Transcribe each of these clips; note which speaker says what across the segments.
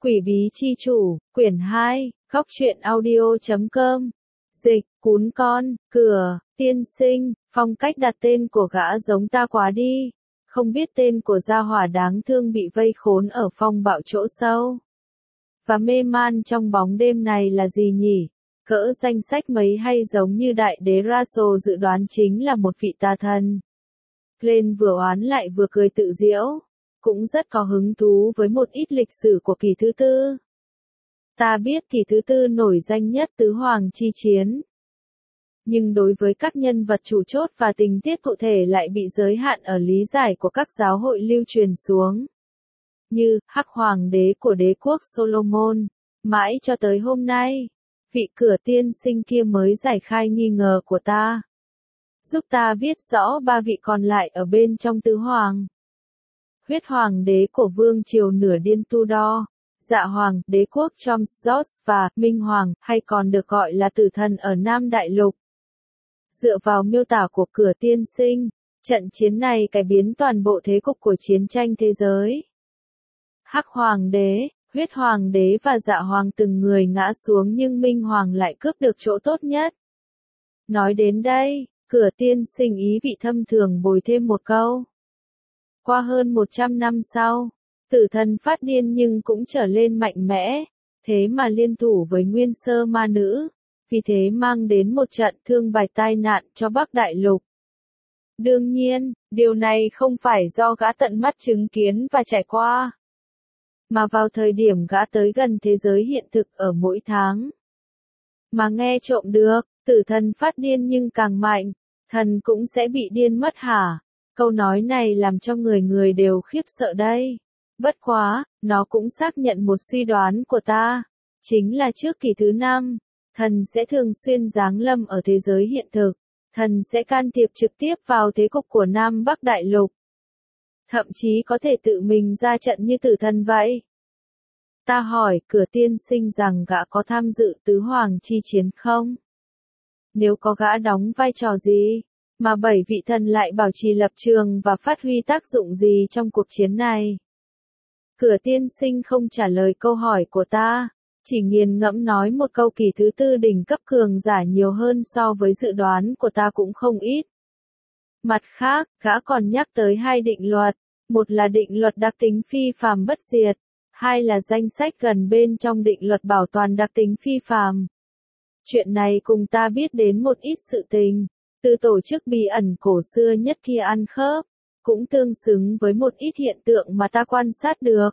Speaker 1: Quỷ bí chi chủ, quyển 2, góc truyện audio.com. Dịch, cún con, cửa, tiên sinh, phong cách đặt tên của gã giống ta quá đi. Không biết tên của gia hỏa đáng thương bị vây khốn ở phong bạo chỗ sâu và mê man trong bóng đêm này là gì nhỉ? Cỡ danh sách mấy hay giống như đại đế Raso dự đoán chính là một vị tà thần. Glenn vừa oán lại vừa cười tự giễu, cũng rất có hứng thú với một ít lịch sử của kỳ thứ tư. Ta biết kỳ thứ tư nổi danh nhất tứ hoàng chi chiến. Nhưng đối với các nhân vật chủ chốt và tình tiết cụ thể lại bị giới hạn ở lý giải của các giáo hội lưu truyền xuống. Như, Hắc Hoàng đế của đế quốc Solomon, mãi cho tới hôm nay, vị cửa tiên sinh kia mới giải khai nghi ngờ của ta. Giúp ta viết rõ ba vị còn lại ở bên trong tứ hoàng. Huyết Hoàng đế của vương triều nửa điên Tudor, Dạ Hoàng, đế quốc Chomscott và Minh Hoàng, hay còn được gọi là tử thần ở Nam Đại Lục. Dựa vào miêu tả của cửa tiên sinh, trận chiến này cải biến toàn bộ thế cục của chiến tranh thế giới. Hắc Hoàng đế, Huyết Hoàng đế và Dạ Hoàng từng người ngã xuống nhưng Minh Hoàng lại cướp được chỗ tốt nhất. Nói đến đây, cửa tiên sinh ý vị thâm thường bồi thêm một câu. Qua hơn 100 năm sau, tử thần phát điên nhưng cũng trở lên mạnh mẽ, thế mà liên thủ với nguyên sơ ma nữ, vì thế mang đến một trận thương vài tai nạn cho Bắc Đại Lục. Đương nhiên, điều này không phải do gã tận mắt chứng kiến và trải qua, mà vào thời điểm gã tới gần thế giới hiện thực ở mỗi tháng. Mà nghe trộm được, tử thần phát điên nhưng càng mạnh, thần cũng sẽ bị điên mất hả? Câu nói này làm cho người người đều khiếp sợ đây. Bất quá, nó cũng xác nhận một suy đoán của ta. Chính là trước kỳ thứ 5, thần sẽ thường xuyên giáng lâm ở thế giới hiện thực. Thần sẽ can thiệp trực tiếp vào thế cục của Nam Bắc Đại Lục. Thậm chí có thể tự mình ra trận như tử thần vậy. Ta hỏi cửa tiên sinh rằng gã có tham dự tứ hoàng chi chiến không? Nếu có gã đóng vai trò gì? Mà 7 vị thần lại bảo trì lập trường và phát huy tác dụng gì trong cuộc chiến này? Cửa tiên sinh không trả lời câu hỏi của ta, chỉ nghiền ngẫm nói một câu kỳ thứ tư đỉnh cấp cường giả nhiều hơn so với dự đoán của ta cũng không ít. Mặt khác, gã còn nhắc tới 2 định luật, một là định luật đặc tính phi phàm bất diệt, 2 là danh sách gần bên trong định luật bảo toàn đặc tính phi phàm. Chuyện này cùng ta biết đến một ít sự tình. Từ tổ chức bí ẩn cổ xưa nhất kia ăn khớp, cũng tương xứng với một ít hiện tượng mà ta quan sát được.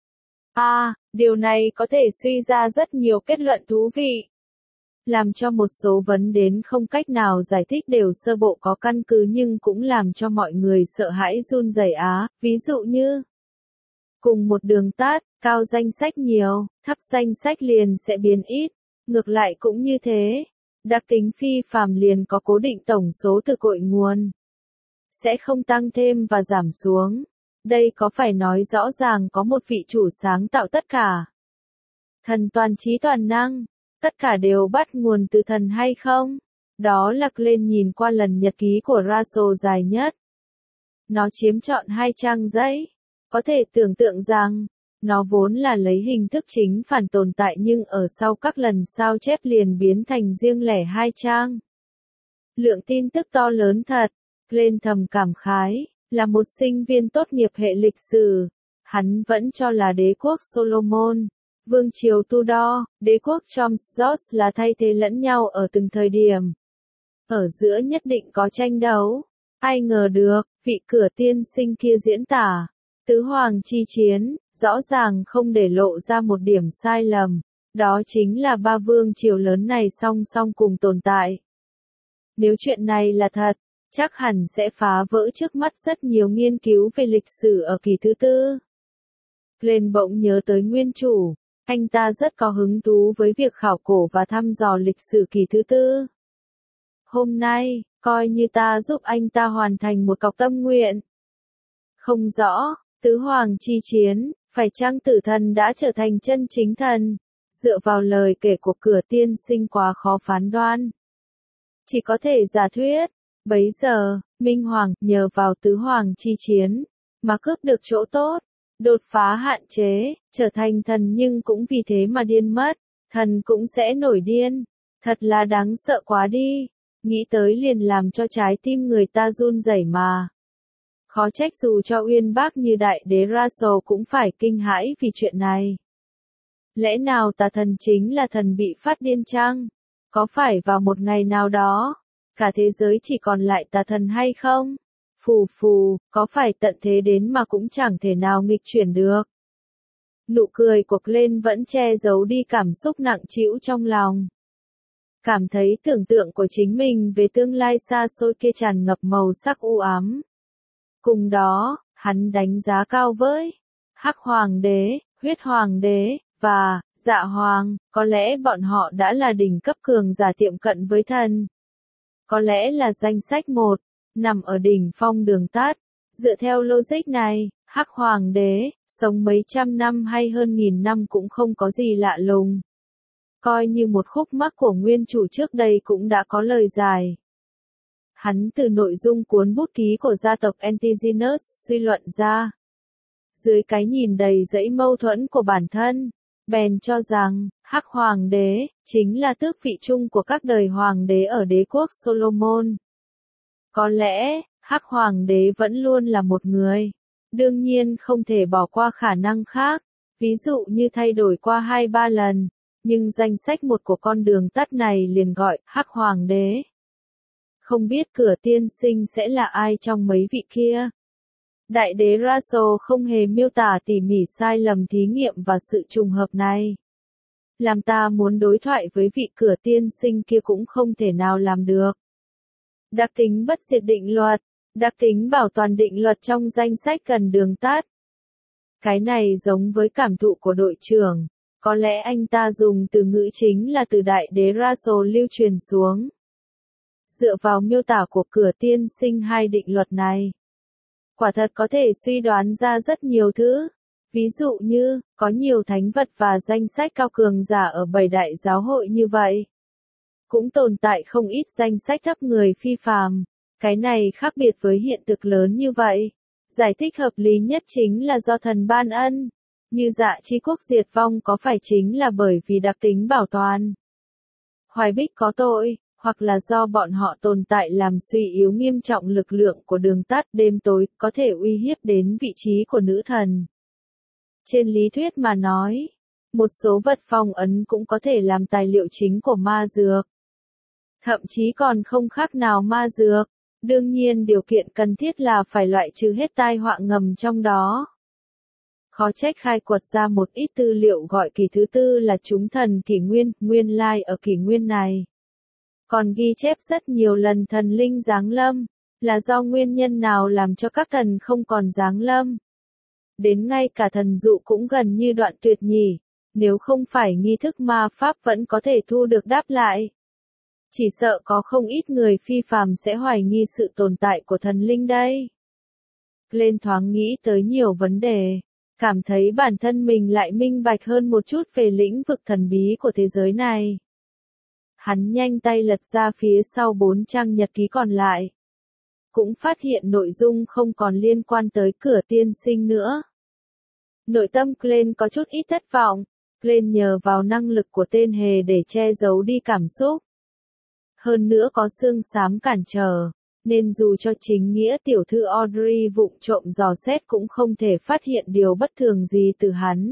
Speaker 1: Điều này có thể suy ra rất nhiều kết luận thú vị, làm cho một số vấn đến không cách nào giải thích đều sơ bộ có căn cứ nhưng cũng làm cho mọi người sợ hãi run rẩy ví dụ như cùng một đường tắt, cao danh sách nhiều, thấp danh sách liền sẽ biến ít, ngược lại cũng như thế. Đặc tính phi phàm liền có cố định tổng số từ cội nguồn, sẽ không tăng thêm và giảm xuống. Đây có phải nói rõ ràng có một vị chủ sáng tạo tất cả? Thần toàn trí toàn năng, tất cả đều bắt nguồn từ thần hay không? Đó là Glenn nhìn qua lần nhật ký của Raso dài nhất. Nó chiếm trọn 2 trang giấy. Có thể tưởng tượng rằng, nó vốn là lấy hình thức chính phản tồn tại nhưng ở sau các lần sao chép liền biến thành riêng lẻ 2 trang. Lượng tin tức to lớn thật, Glenn thầm cảm khái, là một sinh viên tốt nghiệp hệ lịch sử. Hắn vẫn cho là đế quốc Solomon, vương triều Tudor, đế quốc Chomscott là thay thế lẫn nhau ở từng thời điểm. Ở giữa nhất định có tranh đấu. Ai ngờ được, vị cửa tiên sinh kia diễn tả tứ hoàng chi chiến, rõ ràng không để lộ ra một điểm sai lầm, đó chính là 3 vương triều lớn này song song cùng tồn tại. Nếu chuyện này là thật, chắc hẳn sẽ phá vỡ trước mắt rất nhiều nghiên cứu về lịch sử ở kỳ thứ tư. Glenn bỗng nhớ tới nguyên chủ, anh ta rất có hứng thú với việc khảo cổ và thăm dò lịch sử kỳ thứ tư. Hôm nay, coi như ta giúp anh ta hoàn thành một cọc tâm nguyện. Không rõ, tứ hoàng chi chiến, phải chăng tử thần đã trở thành chân chính thần? Dựa vào lời kể của cửa tiên sinh quá khó phán đoán. Chỉ có thể giả thuyết, bấy giờ, Minh Hoàng nhờ vào tứ hoàng chi chiến, mà cướp được chỗ tốt, đột phá hạn chế, trở thành thần nhưng cũng vì thế mà điên mất, thần cũng sẽ nổi điên, thật là đáng sợ quá đi, nghĩ tới liền làm cho trái tim người ta run rẩy mà. Khó trách dù cho uyên bác như đại đế Russell cũng phải kinh hãi vì chuyện này. Lẽ nào tà thần chính là thần bị phát điên chăng? Có phải vào một ngày nào đó, cả thế giới chỉ còn lại tà thần hay không? Phù phù, có phải tận thế đến mà cũng chẳng thể nào nghịch chuyển được. Nụ cười của Glenn vẫn che giấu đi cảm xúc nặng trĩu trong lòng. Cảm thấy tưởng tượng của chính mình về tương lai xa xôi kia tràn ngập màu sắc u ám. Cùng đó, hắn đánh giá cao với Hắc Hoàng đế, Huyết Hoàng đế, và Dạ Hoàng, có lẽ bọn họ đã là đỉnh cấp cường giả tiệm cận với thần. Có lẽ là danh sách 1, nằm ở đỉnh phong đường tắt. Dựa theo logic này, Hắc Hoàng đế, sống mấy trăm năm hay hơn nghìn năm cũng không có gì lạ lùng. Coi như một khúc mắc của nguyên chủ trước đây cũng đã có lời giải. Hắn từ nội dung cuốn bút ký của gia tộc Antigonus suy luận ra. Dưới cái nhìn đầy dẫy mâu thuẫn của bản thân, bèn cho rằng, Hắc Hoàng đế, chính là tước vị chung của các đời hoàng đế ở đế quốc Solomon. Có lẽ, Hắc Hoàng đế vẫn luôn là một người. Đương nhiên không thể bỏ qua khả năng khác, ví dụ như thay đổi qua 2-3 lần, nhưng danh sách 1 của con đường tắt này liền gọi Hắc Hoàng đế. Không biết cửa tiên sinh sẽ là ai trong mấy vị kia. Đại đế Russell không hề miêu tả tỉ mỉ sai lầm thí nghiệm và sự trùng hợp này. Làm ta muốn đối thoại với vị cửa tiên sinh kia cũng không thể nào làm được. Đặc tính bất diệt định luật, đặc tính bảo toàn định luật trong danh sách cần đường tắt. Cái này giống với cảm thụ của đội trưởng, có lẽ anh ta dùng từ ngữ chính là từ đại đế Russell lưu truyền xuống. Dựa vào miêu tả của cửa tiên sinh hai định luật này, quả thật có thể suy đoán ra rất nhiều thứ. Ví dụ như, có nhiều thánh vật và danh sách cao cường giả ở 7 đại giáo hội như vậy. Cũng tồn tại không ít danh sách thấp người phi phàm. Cái này khác biệt với hiện thực lớn như vậy. Giải thích hợp lý nhất chính là do thần ban ân. Như Dạ Chi quốc diệt vong có phải chính là bởi vì đặc tính bảo toàn Hoài Bích có tội, hoặc là do bọn họ tồn tại làm suy yếu nghiêm trọng lực lượng của đường tắt đêm tối, có thể uy hiếp đến vị trí của nữ thần. Trên lý thuyết mà nói, một số vật phong ấn cũng có thể làm tài liệu chính của ma dược. Thậm chí còn không khác nào ma dược. Đương nhiên điều kiện cần thiết là phải loại trừ hết tai họa ngầm trong đó. Khó trách khai quật ra một ít tư liệu gọi kỳ thứ tư là chúng thần kỷ nguyên, nguyên lai ở kỷ nguyên này. Còn ghi chép rất nhiều lần thần linh giáng lâm, là do nguyên nhân nào làm cho các thần không còn giáng lâm. Đến ngay cả thần dụ cũng gần như đoạn tuyệt nhỉ, nếu không phải nghi thức ma pháp vẫn có thể thu được đáp lại. Chỉ sợ có không ít người phi phàm sẽ hoài nghi sự tồn tại của thần linh đây. Lên thoáng nghĩ tới nhiều vấn đề, cảm thấy bản thân mình lại minh bạch hơn một chút về lĩnh vực thần bí của thế giới này. Hắn nhanh tay lật ra phía sau 4 trang nhật ký còn lại. Cũng phát hiện nội dung không còn liên quan tới cửa tiên sinh nữa. Nội tâm Glenn có chút ít thất vọng. Glenn nhờ vào năng lực của tên hề để che giấu đi cảm xúc. Hơn nữa có xương xám cản trở, nên dù cho chính nghĩa tiểu thư Audrey vụng trộm dò xét cũng không thể phát hiện điều bất thường gì từ hắn.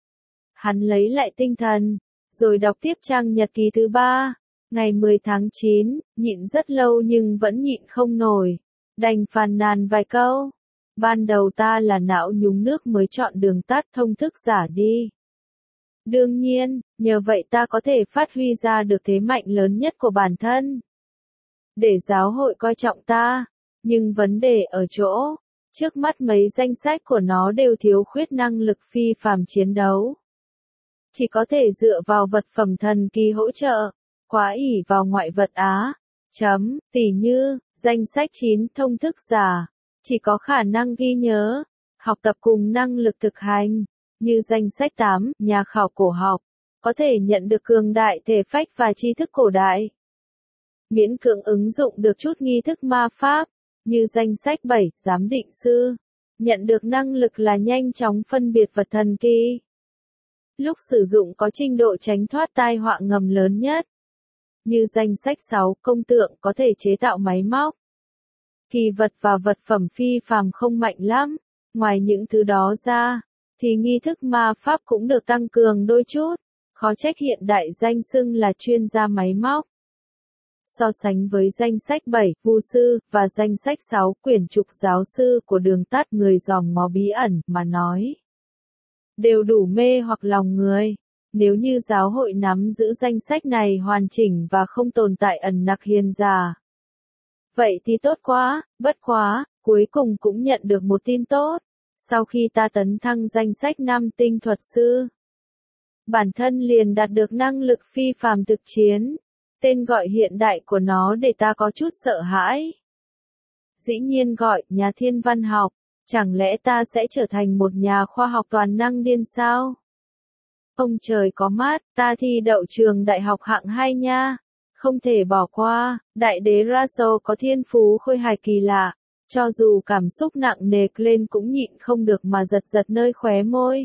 Speaker 1: Hắn lấy lại tinh thần, rồi đọc tiếp trang nhật ký thứ 3, ngày 10 tháng 9, nhịn rất lâu nhưng vẫn nhịn không nổi, đành phàn nàn vài câu. Ban đầu ta là não nhúng nước mới chọn đường tắt thông thức giả đi. Đương nhiên, nhờ vậy ta có thể phát huy ra được thế mạnh lớn nhất của bản thân. Để giáo hội coi trọng ta, nhưng vấn đề ở chỗ, trước mắt mấy danh sách của nó đều thiếu khuyết năng lực phi phàm chiến đấu. Chỉ có thể dựa vào vật phẩm thần kỳ hỗ trợ, quá ỷ vào ngoại vật á. Tỉ như, danh sách 9 thông thức giả, chỉ có khả năng ghi nhớ, học tập cùng năng lực thực hành. Như danh sách 8, nhà khảo cổ học, có thể nhận được cường đại thể phách và tri thức cổ đại. Miễn cưỡng ứng dụng được chút nghi thức ma pháp, như danh sách 7, giám định sư. Nhận được năng lực là nhanh chóng phân biệt vật thần kỳ. Lúc sử dụng có trình độ tránh thoát tai họa ngầm lớn nhất. Như danh sách 6 công tượng có thể chế tạo máy móc. Kỳ vật và vật phẩm phi phàm không mạnh lắm. Ngoài những thứ đó ra, thì nghi thức ma pháp cũng được tăng cường đôi chút. Khó trách hiện đại danh xưng là chuyên gia máy móc. So sánh với danh sách 7, vu sư, và danh sách 6, quyển trục giáo sư của đường tắt người dòm ngó bí ẩn, mà nói. Đều đủ mê hoặc lòng người. Nếu như giáo hội nắm giữ danh sách này hoàn chỉnh và không tồn tại ẩn nặc hiền giả. Vậy thì tốt quá, bất quá, cuối cùng cũng nhận được một tin tốt. Sau khi ta tấn thăng danh sách 5 tinh thuật sư, bản thân liền đạt được năng lực phi phàm thực chiến. Tên gọi hiện đại của nó để ta có chút sợ hãi. Dĩ nhiên gọi nhà thiên văn học, chẳng lẽ ta sẽ trở thành một nhà khoa học toàn năng điên sao? Ông trời có mắt, ta thi đậu trường đại học hạng 2 nha. Không thể bỏ qua, đại đế Russell có thiên phú khôi hài kỳ lạ. Cho dù cảm xúc nặng nề lên cũng nhịn không được mà giật giật nơi khóe môi.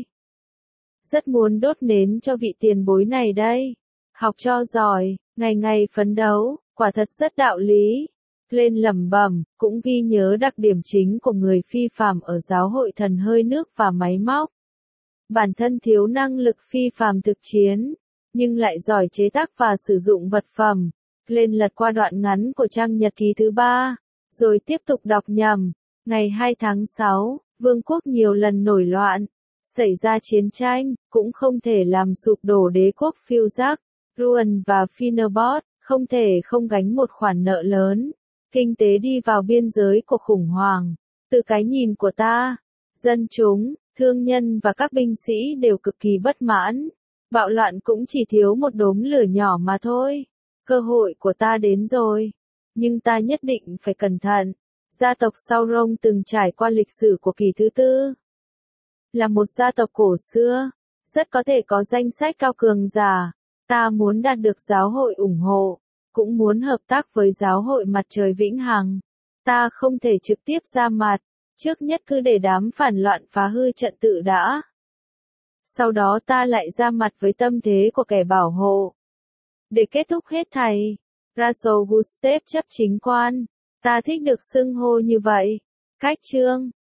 Speaker 1: Rất muốn đốt nến cho vị tiền bối này đây. Học cho giỏi, ngày ngày phấn đấu, quả thật rất đạo lý. Lên lẩm bẩm, cũng ghi nhớ đặc điểm chính của người phi phàm ở giáo hội thần hơi nước và máy móc. Bản thân thiếu năng lực phi phàm thực chiến, nhưng lại giỏi chế tác và sử dụng vật phẩm. Lên lật qua đoạn ngắn của trang nhật ký thứ 3, rồi tiếp tục đọc nhầm. Ngày 2 tháng 6, vương quốc nhiều lần nổi loạn, xảy ra chiến tranh, cũng không thể làm sụp đổ đế quốc phiêu giác. Rouen và Finnerbot, không thể không gánh một khoản nợ lớn. Kinh tế đi vào biên giới của khủng hoảng. Từ cái nhìn của ta, dân chúng, thương nhân và các binh sĩ đều cực kỳ bất mãn. Bạo loạn cũng chỉ thiếu một đốm lửa nhỏ mà thôi. Cơ hội của ta đến rồi. Nhưng ta nhất định phải cẩn thận. Gia tộc Sauron từng trải qua lịch sử của kỳ thứ 4. Là một gia tộc cổ xưa, rất có thể có danh sách cao cường giả. Ta muốn đạt được giáo hội ủng hộ, cũng muốn hợp tác với giáo hội mặt trời vĩnh hằng. Ta không thể trực tiếp ra mặt, trước nhất cứ để đám phản loạn phá hư trận tự đã. Sau đó ta lại ra mặt với tâm thế của kẻ bảo hộ. Để kết thúc hết thảy, Russell Gustev chấp chính quan. Ta thích được xưng hô như vậy. Cách chương